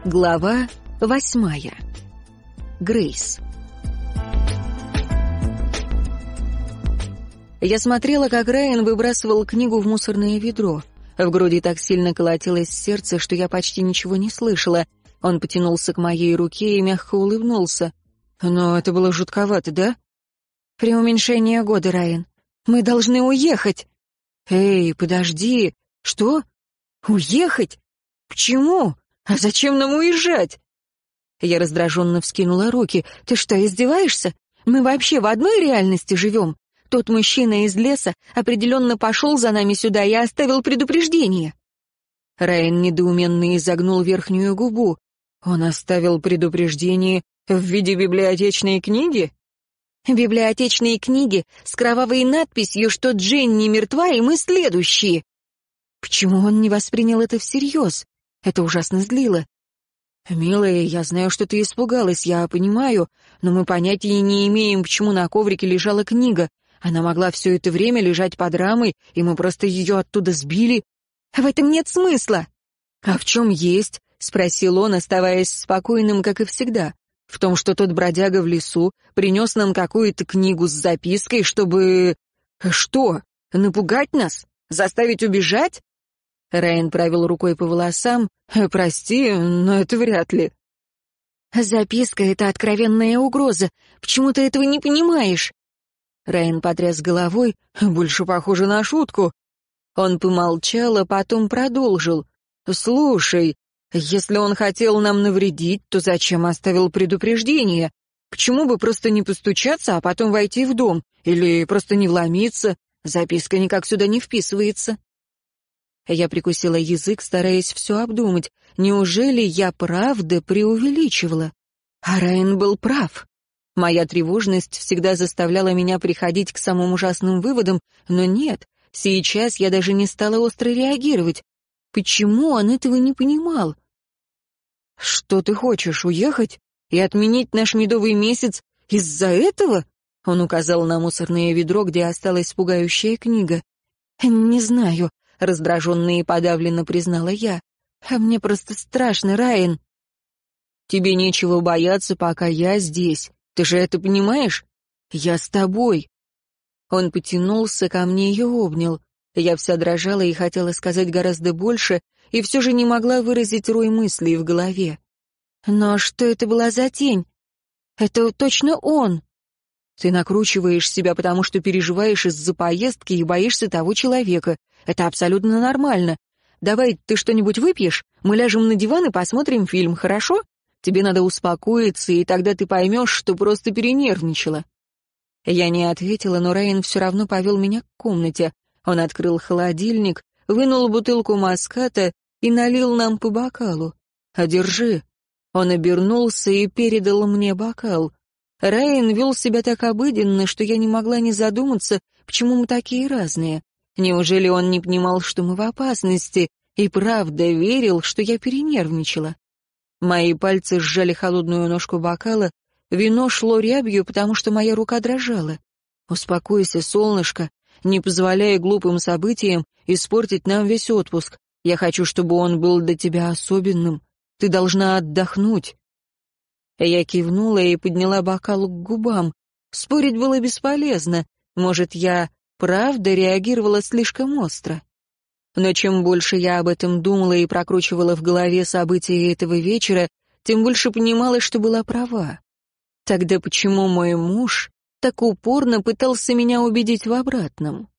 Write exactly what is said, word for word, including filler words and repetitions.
Глава восьмая. Грейс. Я смотрела, как Райан выбрасывал книгу в мусорное ведро. В груди так сильно колотилось сердце, что я почти ничего не слышала. Он потянулся к моей руке и мягко улыбнулся. «Но это было жутковато, да?» «Преуменьшение года, Райан. Мы должны уехать!» «Эй, подожди! Что? Уехать? Почему? А зачем нам уезжать?» Я раздраженно вскинула руки. «Ты что, издеваешься? Мы вообще в одной реальности живем? Тот мужчина из леса определенно пошел за нами сюда и оставил предупреждение». Райан недоуменно изогнул верхнюю губу. «Он оставил предупреждение в виде библиотечной книги?» «Библиотечные книги с кровавой надписью, что Дженни мертва, и мы следующие». Почему он не воспринял это всерьез? Это ужасно злило. «Милая, я знаю, что ты испугалась, я понимаю, но мы понятия не имеем, почему на коврике лежала книга. Она могла все это время лежать под рамой, и мы просто ее оттуда сбили». «В этом нет смысла». «А в чем есть?» — спросил он, оставаясь спокойным, как и всегда. «В том, что тот бродяга в лесу принес нам какую-то книгу с запиской, чтобы... Что? Напугать нас? Заставить убежать?» Райан провел рукой по волосам. «Прости, но это вряд ли». «Записка — это откровенная угроза. Почему ты этого не понимаешь?» Райан потряс головой. «Больше похоже на шутку». Он помолчал, а потом продолжил. «Слушай, если он хотел нам навредить, то зачем оставил предупреждение? Почему бы просто не постучаться, а потом войти в дом? Или просто не вломиться? Записка никак сюда не вписывается». Я прикусила язык, стараясь все обдумать. Неужели я правда преувеличивала? А Райан был прав. Моя тревожность всегда заставляла меня приходить к самым ужасным выводам, но нет, сейчас я даже не стала остро реагировать. Почему он этого не понимал? «Что ты хочешь, уехать и отменить наш медовый месяц из-за этого?» Он указал на мусорное ведро, где осталась пугающая книга. «Не знаю», — раздраженно и подавленно признала я. «А мне просто страшно, Райан». «Тебе нечего бояться, пока я здесь. Ты же это понимаешь? Я с тобой». Он потянулся ко мне и обнял. Я вся дрожала и хотела сказать гораздо больше, и все же не могла выразить рой мыслей в голове. «Но что это была за тень? Это точно он!» «Ты накручиваешь себя, потому что переживаешь из-за поездки и боишься того человека. Это абсолютно нормально. Давай ты что-нибудь выпьешь, мы ляжем на диван и посмотрим фильм, хорошо? Тебе надо успокоиться, и тогда ты поймешь, что просто перенервничала». Я не ответила, но Райан все равно повел меня к комнате. Он открыл холодильник, вынул бутылку маската и налил нам по бокалу. «Одержи». Он обернулся и передал мне бокал. Райан вел себя так обыденно, что я не могла не задуматься, почему мы такие разные. Неужели он не понимал, что мы в опасности, и правда верил, что я перенервничала? Мои пальцы сжали холодную ножку бокала, вино шло рябью, потому что моя рука дрожала. «Успокойся, солнышко, не позволяй глупым событиям испортить нам весь отпуск. Я хочу, чтобы он был для тебя особенным. Ты должна отдохнуть». Я кивнула и подняла бокал к губам. Спорить было бесполезно. Может, я правда реагировала слишком остро. Но чем больше я об этом думала и прокручивала в голове события этого вечера, тем больше понимала, что была права. Тогда почему мой муж так упорно пытался меня убедить в обратном?